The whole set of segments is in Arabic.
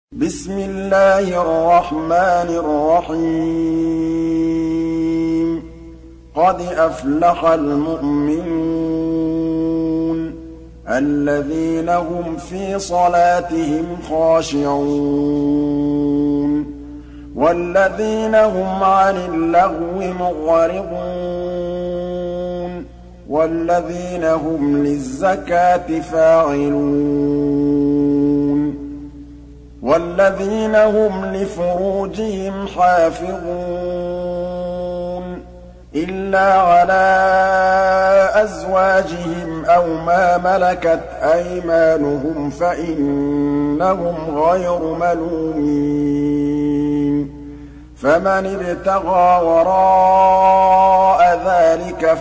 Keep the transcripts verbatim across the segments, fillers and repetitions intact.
بسم الله الرحمن الرحيم قد أفلح المؤمنون الذين هم في صلاتهم خاشعون والذين هم عن اللغو معرضون والذين هم للزكاة فاعلون والذين هم لفروجهم حافظون إلا على أزواجهم أو ما ملكت أيمانهم فإنهم غير ملومين فمن ابتغى وراء ذلك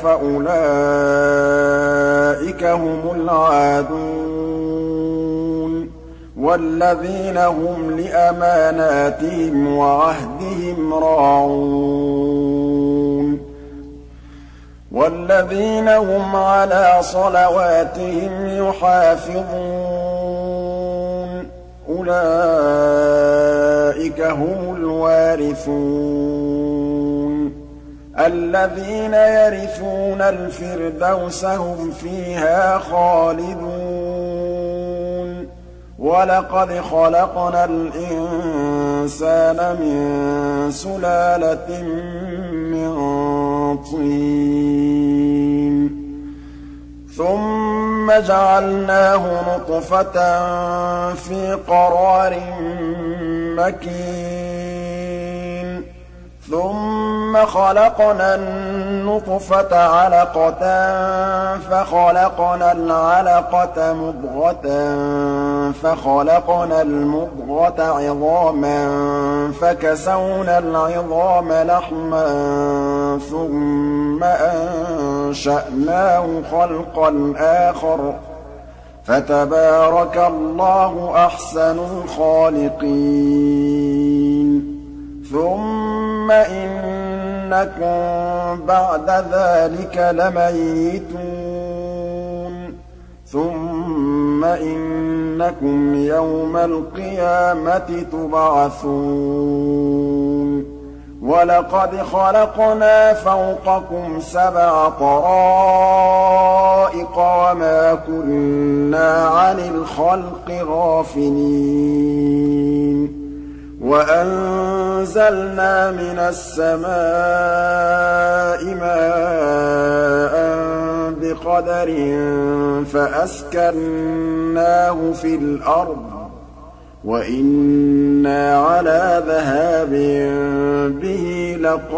فأولئك هم العادون والذين هم لأماناتهم وعهدهم راعون والذين هم على صلواتهم يحافظون أولئك هم الوارثون الذين يرثون الفردوس هم فيها خالدون ولقد خلقنا الإنسان من سلالة من طين ثم جعلناه نطفة في قرار مكين ثم خلقنا النطفة علقة فخلقنا العلقة مضغة فخلقنا المضغة عظاما فكسونا العظام لحما ثم أنشأناه خلقا آخر فتبارك الله أحسن الخالقين ثم إنكم بعد ذلك لميتون ثم إنكم يوم القيامة تبعثون ولقد خلقنا فوقكم سبع طرائق وما كنا عن الخلق غافلين وأنزلنا من السماء ماء بقدر فأسكناه في الأرض وإنا على ذهاب به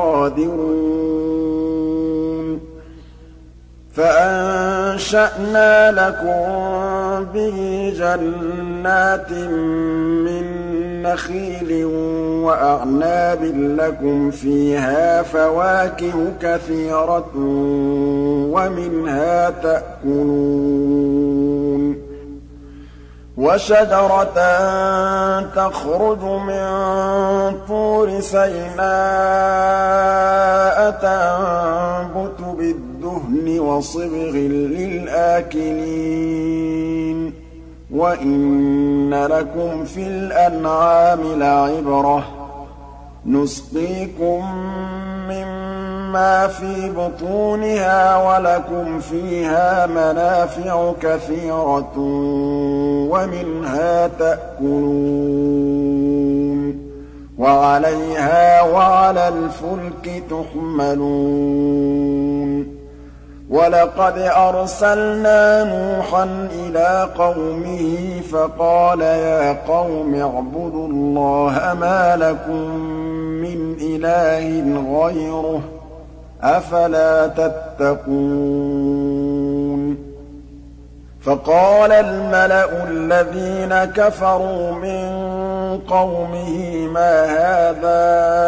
لقادرون فأنشأنا لكم به جنات من نخيل وأعناب لكم فيها فواكه كثيرة ومنها تأكلون وشجرة تخرج من طور سيناء تنبت بالدهن وصبغ للآكلين وإن لكم في الأنعام لعبرة نسقيكم مما في بطونها ولكم فيها منافع كثيرة ومنها تأكلون وعليها وعلى الفلك تحملون ولقد أرسلنا نوحا إلى قومه فقال يا قوم اعبدوا الله ما لكم من إله غيره أفلا تتقون فقال الملأ الذين كفروا من قومه ما هذا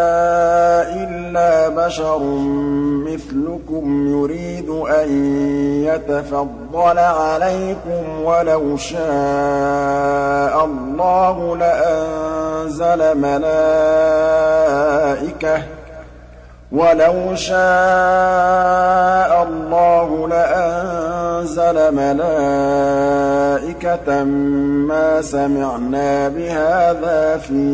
إلا بشر مثلكم يريد أن يتفضل عليكم ولو شاء الله لأنزل ملائكة وَلَوْ شَاءَ اللَّهُ لَأَنزَلَ مَلَائِكَةً مَّا سَمِعْنَا بِهَٰذَا فِي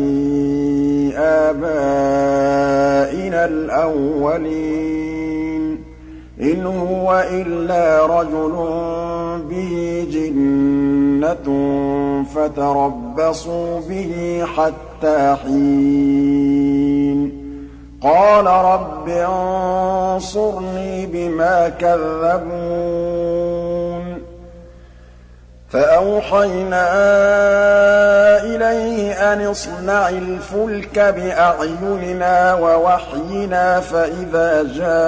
آبَائِنَا الْأَوَّلِينَ إِنْ هُوَ إِلَّا رَجُلٌ بِهِ جِنَّةٌ فَتَرَبَّصُوا بِهِ حَتَّىٰ حِينٍ قَالَ رَبِّ انصُرْنِي بِمَا كَذَّبُونِ فَأَوْحَيْنَا إِلَيْهِ أَنِ اصْنَعِ الْفُلْكَ بِأَعْيُنِنَا وَوَحْيِنَا فَإِذَا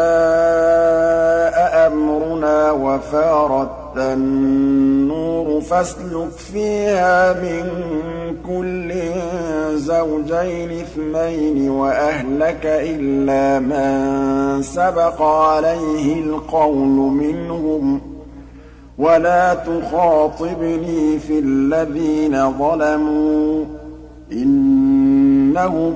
جَاءَ أَمْرُنَا وَفَارَ التَّنُّورُ فَاسْلُكْ فِيهَا مِن كُلٍّ زَوْجَيْنِ اثْنَيْنِ وَأَهْلَكَ إِلَّا مَن سَبَقَ عَلَيْهِ الْقَوْلُ مِنْهُمْ ۖ وَلَا تُخَاطِبْنِي فِي الَّذِينَ ظَلَمُوا ۖ إِنَّهُم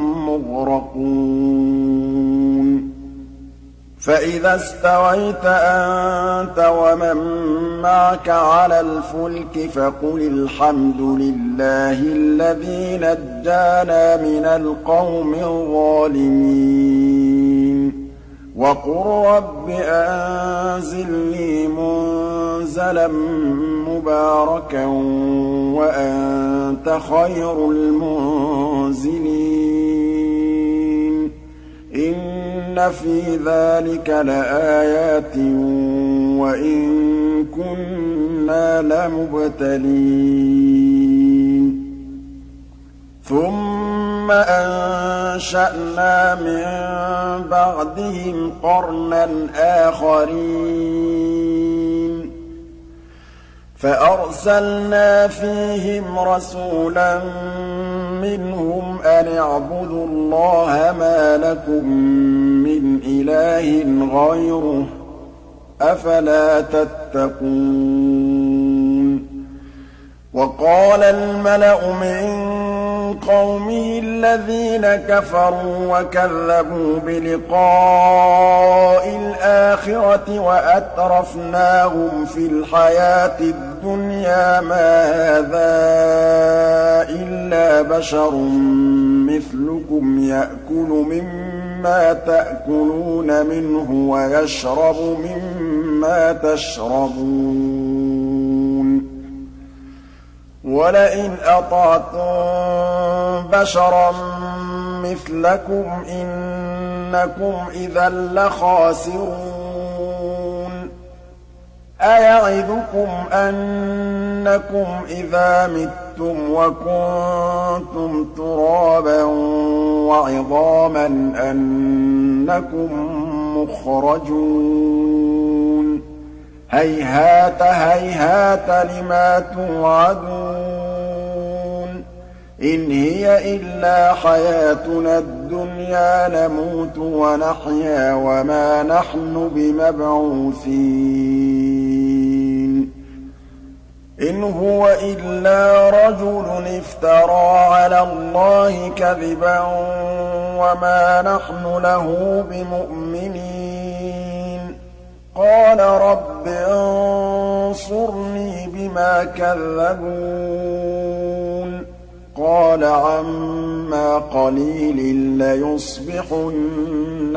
مُّغْرَقُونَ فَإِذَا اسْتَوَيْتَ أَنتَ وَمَن مَّعَكَ عَلَى الْفُلْكِ فَقُلِ الْحَمْدُ لِلَّهِ الَّذِي نَجَّانَا مِنَ الْقَوْمِ الظَّالِمِينَ وَقُل رَّبِّ أَنزِلْنِي مُنزَلًا مُّبَارَكًا وَأَنتَ خَيْرُ الْمُنزِلِينَ إِنَّ فِي ذَٰلِكَ لَآيَاتٍ وَإِن كُنَّا لَمُبْتَلِينَ ثُمَّ أَنشَأْنَا مِن بَعْدِهِمْ قَرْنًا آخَرِينَ فَأَرْسَلْنَا فِيهِمْ رَسُولًا مِّنْهُمْ أَنِ اعْبُدُوا اللَّهَ مَا لَكُم مِّنْ إِلَٰهٍ غَيْرُهُ ۖ أَفَلَا تَتَّقُونَ وَقَالَ الْمَلَأُ مِن قَوْمِهِ الَّذِينَ كَفَرُوا وَكَذَّبُوا بِلِقَاءِ الْآخِرَةِ وَأَتْرَفْنَاهُمْ فِي الْحَيَاةِ الدُّنْيَا مَا هَٰذَا إِلَّا بَشَرٌ مِّثْلُكُمْ يَأْكُلُ مِمَّا تَأْكُلُونَ مِنْهُ وَيَشْرَبُ مِمَّا تَشْرَبُونَ وَلَئِنْ أَطَعْتُم بَشَرًا مِّثْلَكُمْ إِنَّكُمْ إِذًا لَّخَاسِرُونَ أَيَعِدُكُمْ أَنَّكُمْ إِذَا مِتُّمْ وَكُنتُمْ تُرَابًا وَعِظَامًا أَنَّكُم مُّخْرَجُونَ هَيْهَاتَ هَيْهَاتَ لِمَا تُوعَدُونَ إِنْ هِيَ إِلَّا حَيَاتُنَا الدُّنْيَا نَمُوتُ وَنَحْيَا وَمَا نَحْنُ بِمَبْعُوثِينَ إِنْ هُوَ إِلَّا رَجُلٌ افْتَرَىٰ عَلَى اللَّهِ كَذِبًا وَمَا نَحْنُ لَهُ بِمُؤْمِنِينَ قَالَ رَبِّ انصُرْنِي بِمَا كَذَّبُونِ قَالَ عَمَّا قَلِيلٍ لَّيُصْبِحُنَّ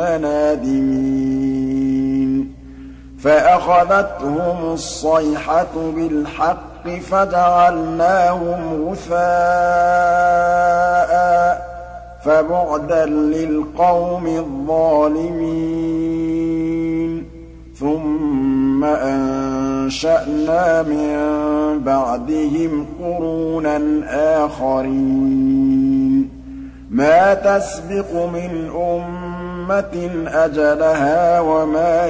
نَادِمِينَ فَأَخَذَتْهُمُ الصَّيْحَةُ بِالْحَقِّ فَجَعَلْنَاهُمْ غُثَاءً فَبُعْدًا لِّلْقَوْمِ الظَّالِمِينَ ثُمَّ أَنشَأْنَا مِن بَعْدِهِمْ قُرُونًا آخَرِينَ مَا تَسْبِقُ مِنْ أُمَّةٍ أَجَلَهَا وَمَا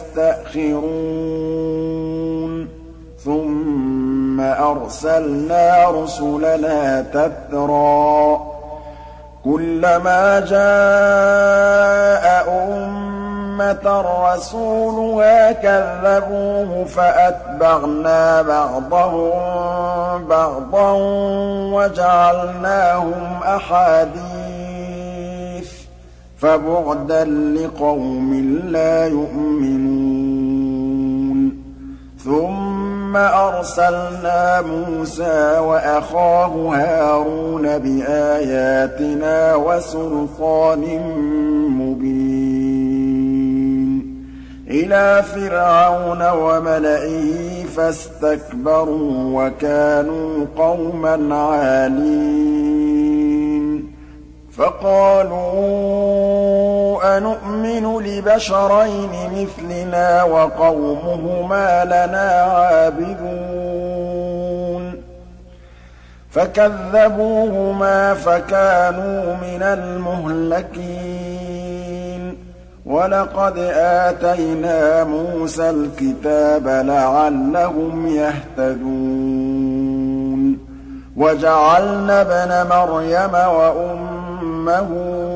يَسْتَأْخِرُونَ ثُمَّ أَرْسَلْنَا رُسُلَنَا تَتْرَىٰ كُلَّمَا جَاءَ أُمَّةً رَّسُولُهَا كَذَّبُوهُ فَأَتْبَعْنَا بَعْضَهُم بَعْضًا وَجَعَلْنَاهُمْ أَحَادِيثَ فَبُعْدًا لِّقَوْمٍ لَّا يُؤْمِنُونَ ثُمَّ أَرْسَلْنَا مُوسَىٰ وَأَخَاهُ هَارُونَ بِآيَاتِنَا وَسُلْطَانٍ مُّبِينٍ إِلَىٰ فِرْعَوْنَ وَمَلَئِهِ فَاسْتَكْبَرُوا وَكَانُوا قَوْمًا عَالِينَ فَقَالُوا أَنُؤْمِنُ لِبَشَرَيْنِ مِثْلِنَا وَقَوْمُهُمَا لَنَا عَابِدُونَ فَكَذَّبُوهُمَا فَكَانُوا مِنَ الْمُهْلَكِينَ وَلَقَدْ آتَيْنَا مُوسَى الْكِتَابَ لَعَلَّهُمْ يَهْتَدُونَ وَجَعَلْنَا ابْنَ مَرْيَمَ وَأُمَّهُ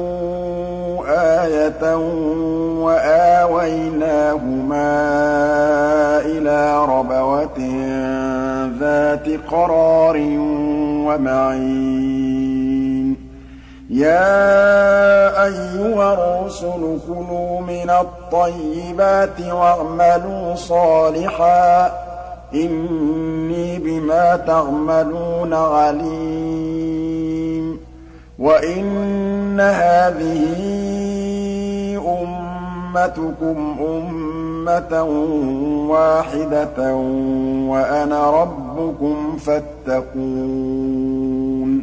آيَةً وَآوَيْنَاهُمَا إِلَىٰ رَبْوَةٍ ذَاتِ قَرَارٍ وَمَعِينٍ يَا أَيُّهَا الرُّسُلُ كُلُوا مِنَ الطَّيِّبَاتِ وَاعْمَلُوا صَالِحًا إِنِّي بِمَا تَعْمَلُونَ عَلِيمٌ وَإِنَّ هَٰذِهِ أُمَّتُكُمْ أُمَّةً وَاحِدَةً وَأَنَا رَبُّكُمْ فَاتَّقُونِ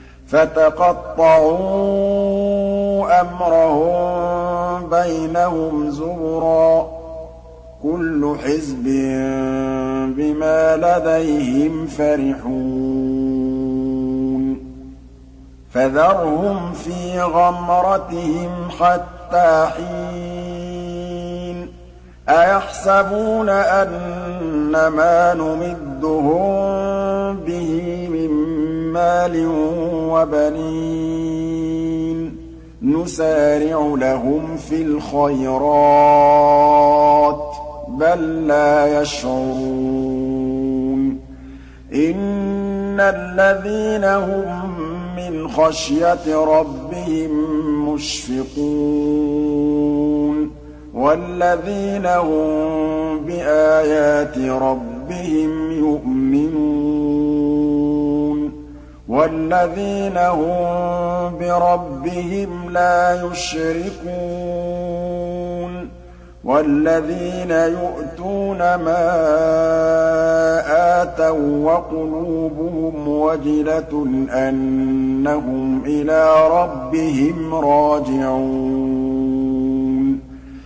فَتَقَطَّعُوا أَمْرَهُم بَيْنَهُمْ زُبُرًا كُلُّ حِزْبٍ بِمَا لَدَيْهِمْ فَرِحُونَ فَذَرْهُمْ فِي غَمْرَتِهِمْ حَتَّىٰ حِينٍ أَيَحْسَبُونَ أَنَّمَا نُمِدُّهُم بِهِ مِن مَّالٍ وَبَنِينَ نُسَارِعُ لَهُمْ فِي الْخَيْرَاتِ بَل لَّا يَشْعُرُونَ إِنَّ الَّذِينَ هُم مِّنْ خَشْيَةِ رَبِّهِم مُّشْفِقُونَ وَالَّذِينَ هُم بِآيَاتِ رَبِّهِمْ يُؤْمِنُونَ وَالَّذِينَ هُم بِرَبِّهِمْ لَا يُشْرِكُونَ وَالَّذِينَ يُؤْتُونَ مَا آتَوا وَّقُلُوبُهُمْ وَجِلَةٌ أَنَّهُمْ إِلَىٰ رَبِّهِمْ رَاجِعُونَ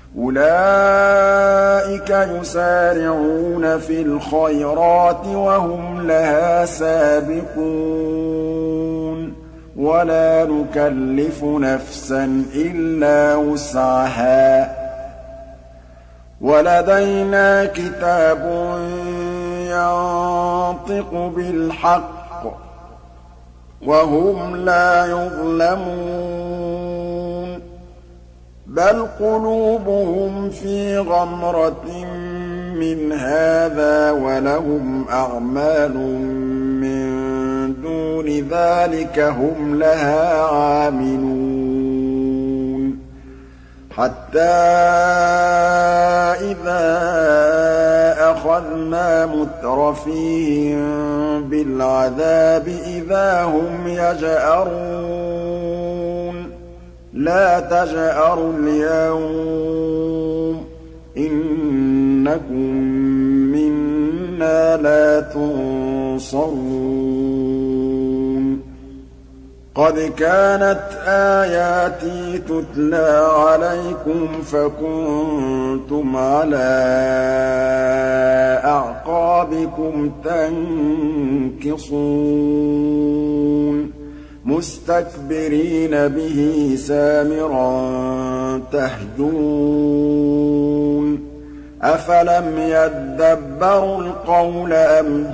أُولَٰئِكَ يُسَارِعُونَ فِي الْخَيْرَاتِ وَهُمْ لَهَا سَابِقُونَ وَلَا نُكَلِّفُ نَفْسًا إِلَّا وُسْعَهَا وَلَدَيْنَا كِتَابٌ يَنطِقُ بِالْحَقِّ وَهُمْ لَا يُظْلَمُونَ بَلْ قُلُوبُهُمْ فِي غَمْرَةٍ مِّنْ هَٰذَا وَلَهُمْ أَعْمَالٌ مِّن دُونِ ذَٰلِكَ هُمْ لَهَا عَامِلُونَ حَتَّىٰ إِذَا أَخَذْنَا مُتْرَفِيهِم بِالْعَذَابِ إِذَا هُمْ يَجْأَرُونَ لَا تَجْأَرُوا الْيَوْمَ إِنَّكُم مِّنَّا لَا تُنصَرُونَ قَدْ كَانَتْ آيَاتِي تُتْلَىٰ عَلَيْكُمْ فَكُنتُمْ عَلَىٰ أَعْقَابِكُمْ تَنكِصُونَ مُسْتَكْبِرِينَ بِهِ سَامِرًا تَهْجُرُونَ أَفَلَمْ يَدَّبَّرُوا الْقَوْلَ أَمْ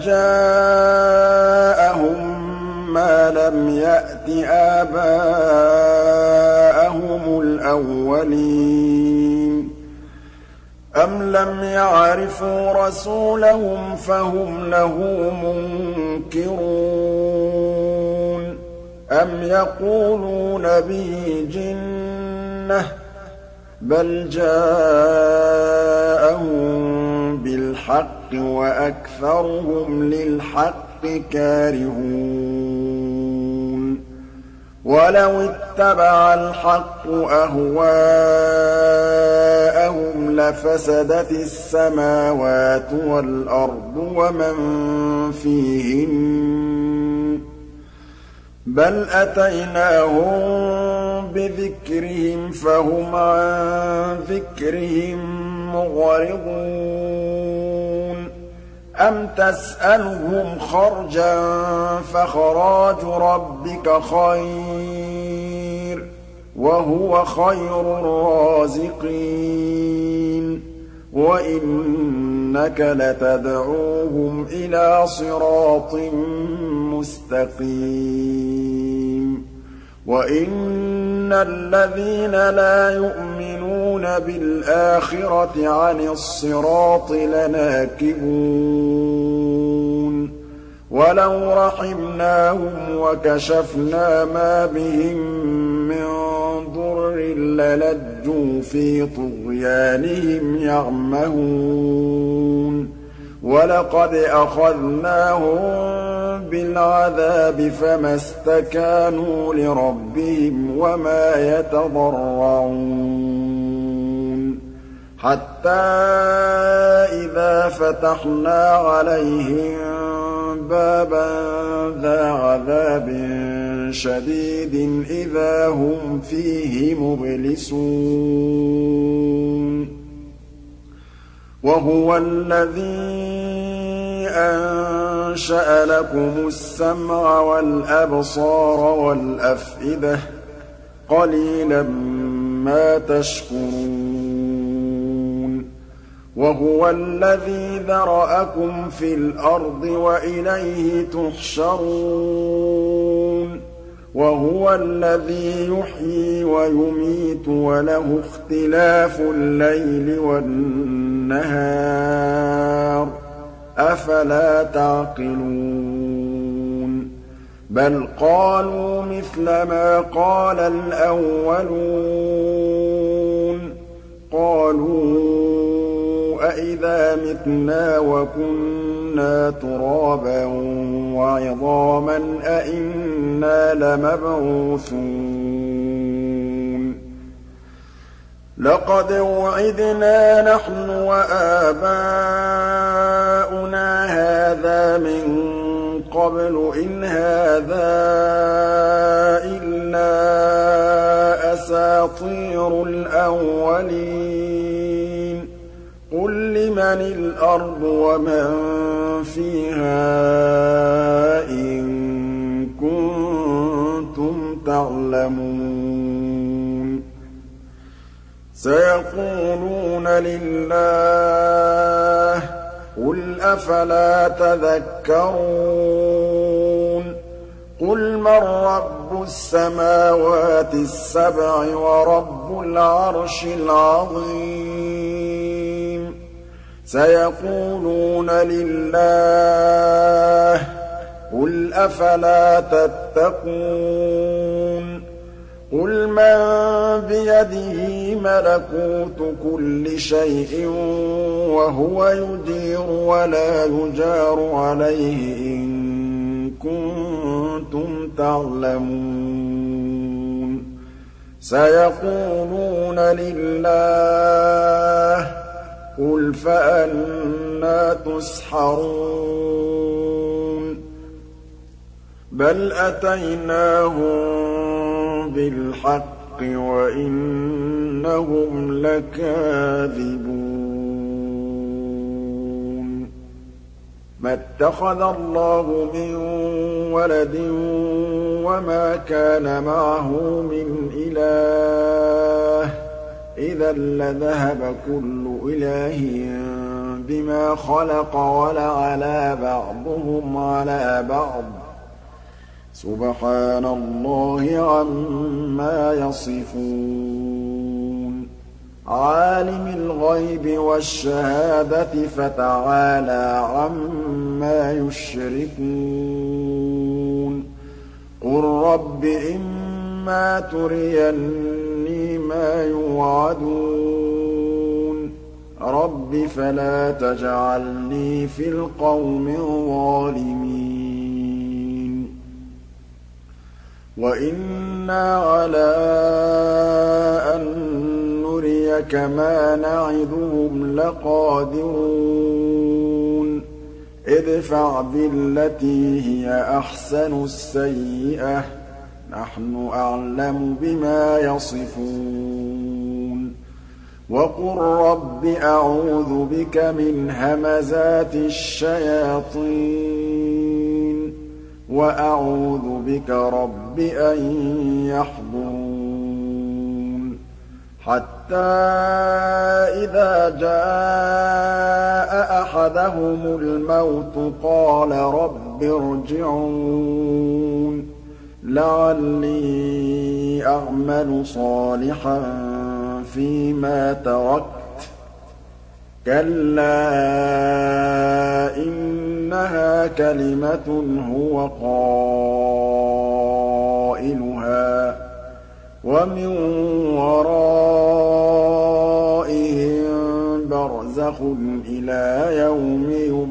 جَاءَهُم مَّا لَمْ يَأْتِ آبَاءَهُمُ الْأَوَّلِينَ أَمْ لَمْ يَعْرِفُوا رَسُولَهُمْ فَهُمْ لَهُ مُنكِرُونَ أَمْ يَقُولُونَ بِهِ جِنَّةٌ الْجَنَّةِ بَلْ جَاءَهُم بِالْحَقِّ وَأَكْثَرُهُمْ لِلْحَقِّ كَارِهُونَ وَلَوِ اتَّبَعَ الْحَقُّ أَهْوَاءَهُمْ لَفَسَدَتِ السَّمَاوَاتُ وَالْأَرْضُ وَمَن فِيهِنَّ ۚ بَلْ أَتَيْنَاهُم بِذِكْرِهِمْ فَهُمْ عَن ذِكْرِهِم مُّعْرِضُونَ أَمْ تَسْأَلُهُمْ خَرْجًا فَخَرَاجُ رَبِّكَ خَيْرٌ ۖ وَهُوَ خَيْرُ الرَّازِقِينَ وَإِنَّكَ لَتَدْعُوهُمْ إِلَىٰ صِرَاطٍ مُّسْتَقِيمٍ وَإِنَّ الَّذِينَ لَا يُؤْمِنُونَ بِالْآخِرَةِ عَنِ الصِّرَاطِ لَنَاكِبُونَ وَلَوْ رَحِمْنَاهُمْ وَكَشَفْنَا مَا بِهِم مِّن ضُرٍّ لَّلَجُّوا فِي طُغْيَانِهِمْ يَعْمَهُونَ وَلَقَدْ أَخَذْنَاهُم بِالْعَذَابِ فَمَا اسْتَكَانُوا لِرَبِّهِمْ وَمَا يَتَضَرَّعُونَ حَتَّىٰ إِذَا فَتَحْنَا عَلَيْهِم بَابًا ذَا عَذَابٍ شَدِيدٍ إِذَا هُمْ فِيهِ مُبْلِسُونَ وَهُوَ الَّذِي أَنشَأَ لَكُمُ السَّمْعَ وَالْأَبْصَارَ وَالْأَفْئِدَةَ ۚ قَلِيلًا مَّا تَشْكُرُونَ وَهُوَ الَّذِي ذَرَأَكُمْ فِي الْأَرْضِ وَإِلَيْهِ تُحْشَرُونَ وَهُوَ الَّذِي يُحْيِي وَيُمِيتُ وَلَهُ اخْتِلَافُ اللَّيْلِ وَالنَّهَارِ ۚ أَفَلَا تَعْقِلُونَ بَلْ قَالُوا مِثْلَ مَا قَالَ الْأَوَّلُونَ قَالُوا أَإِذَا مِتْنَا وَكُنَّا تُرَابًا وَعِظَامًا أَإِنَّا لَمَبْعُوثُونَ لَقَدْ وُعِدْنَا نَحْنُ وَآبَاؤُنَا هَٰذَا مِن قَبْلُ إِنْ هَٰذَا إِلَّا أَسَاطِيرُ الْأَوَّلِينَ قُل لِّمَنِ الْأَرْضُ وَمَن فِيهَا إِن كُنتُمْ تَعْلَمُونَ سَيَقُولُونَ لِلَّهِ قُلْ أَفَلَا تَذَكَّرُونَ قُلْ مَن رَّبُّ السَّمَاوَاتِ السَّبْعِ وَرَبُّ الْعَرْشِ الْعَظِيمِ سَيَقُولُونَ لِلَّهِ قُلْ أَفَلَا تَتَّقُونَ قُلْ مَن بِيَدِهِ مَلَكُوتُ كُلِّ شَيْءٍ وَهُوَ يُجِيرُ وَلَا يُجَارُ عَلَيْهِ إِن كُنتُمْ تَعْلَمُونَ سَيَقُولُونَ لِلَّهِ قُلْ فَأَنَّىٰ تُسْحَرُونَ بَلْ أَتَيْنَاهُم بِالْحَقِّ وَإِنَّهُمْ لَكَاذِبُونَ مَا اتَّخَذَ اللَّهُ مِن وَلَدٍ وَمَا كَانَ مَعَهُ مِنْ إِلَٰهٍ ۚ إِذًا لَّذَهَبَ كُلُّ إِلَٰهٍ بِمَا خَلَقَ وَلَعَلَا بَعْضُهُمْ عَلَىٰ بَعْضٍ ۚ سُبْحَانَ اللَّهِ عَمَّا يَصِفُونَ عَالِمِ الْغَيْبِ وَالشَّهَادَةِ فَتَعَالَىٰ عَمَّا يُشْرِكُونَ قُل رَّبِّ إِمَّا تُرِيَنِّي مَا بِمَا يُوعَدُونَ رَبِّ فَلَا تَجْعَلْنِي فِي الْقَوْمِ الظَّالِمِينَ وَإِنَّا عَلَىٰ أَن نُّرِيَكَ مَا نَعِدُهُمْ لَقَادِرُونَ ادْفَعْ بِالَّتِي هِيَ أَحْسَنُ السَّيِّئَةَ نَحْنُ أَعْلَمُ بِمَا يَصِفُونَ وَقُل رَّبِّ أَعُوذُ بِكَ مِنْ هَمَزَاتِ الشَّيَاطِينِ وَأَعُوذُ بِكَ رَبِّ أَن يَحْضُرُونِ حَتَّىٰ إِذَا جَاءَ أَحَدَهُمُ الْمَوْتُ قَالَ رَبِّ ارْجِعُونِ لَعَلِّي أَعْمَلُ صَالِحًا فِيمَا تَرَكْتُ كَلَّا إِنَّهَا كَلِمَةٌ هُوَ قَائِلُهَا وَمِن وَرَائِهِم بَرْزَخٌ إِلَىٰ يَوْمِ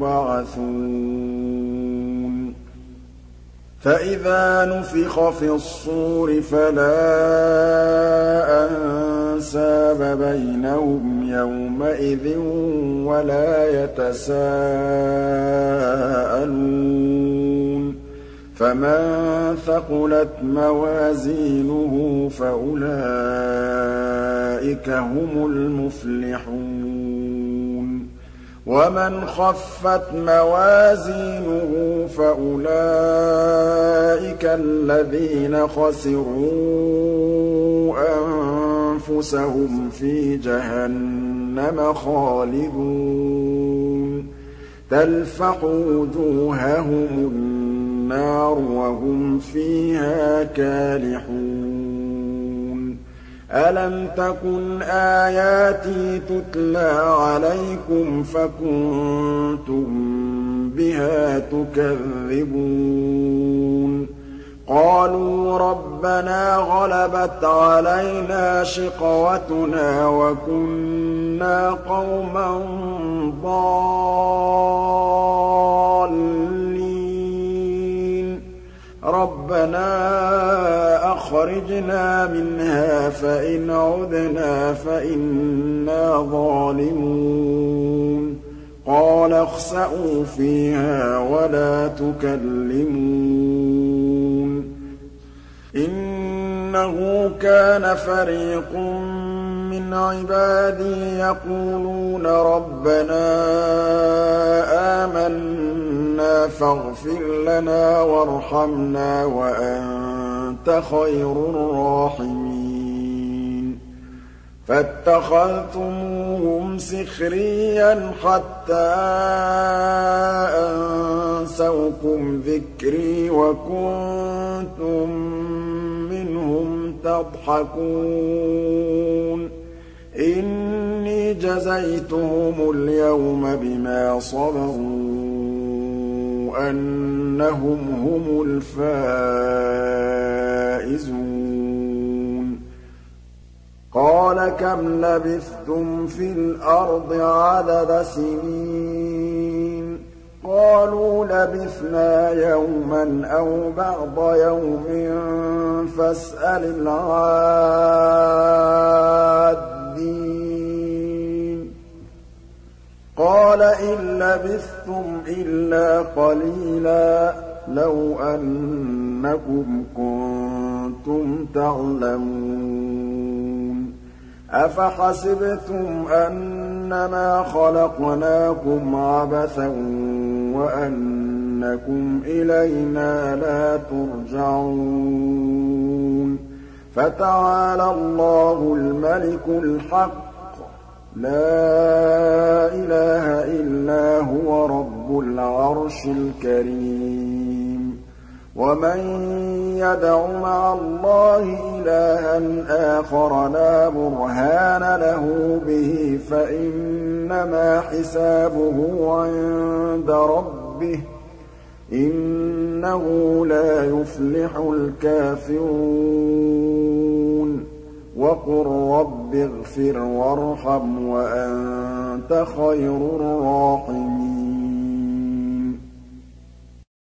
يُبْعَثُونَ فَإِذَا نُفِخَ فِي الصُّورِ فَلَا أَنسَابَ بَيْنَهُمْ يَوْمَئِذٍ وَلَا يَتَسَاءَلُونَ فَمَن ثَقُلَتْ مَوَازِينُهُ فَأُولَٰئِكَ هُمُ الْمُفْلِحُونَ وَمَنْ خَفَّتْ مَوَازِينُهُ فَأُولَٰئِكَ الَّذِينَ خَسِرُوا أَنفُسَهُمْ فِي جَهَنَّمَ خَالِدُونَ تَلْفَحُ وُجُوهَهُمُ النَّارُ وَهُمْ فِيهَا كَالِحُونَ أَلَمْ تَكُنْ آيَاتِي تُتْلَىٰ عَلَيْكُمْ فَكُنتُم بِهَا تُكَذِّبُونَ قَالُوا رَبَّنَا غَلَبَتْ عَلَيْنَا شِقْوَتُنَا وَكُنَّا قَوْمًا ضَالِّينَ رَبَّنَا أَخْرِجْنَا مِنْهَا فَإِنْ عُدْنَا فَإِنَّا ظَالِمُونَ قَالَ اخْسَئُوا فِيهَا وَلَا تُكَلِّمُونِ إِنَّهُ كَانَ فَرِيقٌ مِّنْ عِبَادِي يَقُولُونَ رَبَّنَا آمَنَّا فَاغْفِرْ لَنَا وَارْحَمْنَا وَأَنتَ خَيْرُ الرَّاحِمِينَ فَاتَّخَذْتُمُوهُمْ سِخْرِيًّا حَتَّىٰ أَنسَوْكُمْ ذِكْرِي وَكُنتُم مِّنْهُمْ تَضْحَكُونَ إِنِّي جَزَيْتُهُمُ الْيَوْمَ بِمَا صَبَرُوا أَنَّهُمْ هُمُ الْفَائِزُونَ قَالَ كَمْ لَبِثْتُمْ فِي الْأَرْضِ عَدَدَ سِنِينَ قَالُوا لَبِثْنَا يَوْمًا أَوْ بَعْضَ يَوْمٍ فَاسْأَلِ الْعَادِّينَ قَالَ إِن لَّبِثْتُمْ إِلَّا قَلِيلًا لَّوْ أَنَّكُمْ كُنتُمْ تَعْلَمُونَ أَفَحَسِبْتُمْ أَنَّمَا خَلَقْنَاكُمْ عَبَثًا وَأَنَّكُمْ إِلَيْنَا لَا تُرْجَعُونَ فَتَعَالَى اللَّهُ الْمَلِكُ الْحَقُّ لَا إِلَٰهَ إِلَّا هُوَ رَبُّ الْعَرْشِ الْكَرِيمِ وَمَن يَدْعُ مَعَ اللَّهِ إِلَٰهًا آخَرَ لَا بُرْهَانَ لَهُ بِهِ فَإِنَّمَا حِسَابُهُ عِندَ رَبِّهِ ۚ إِنَّهُ لَا يُفْلِحُ الْكَافِرُونَ وَقُل رَّبِّ اغْفِرْ وَارْحَمْ وَأَنتَ خَيْرُ الرَّاحِمِينَ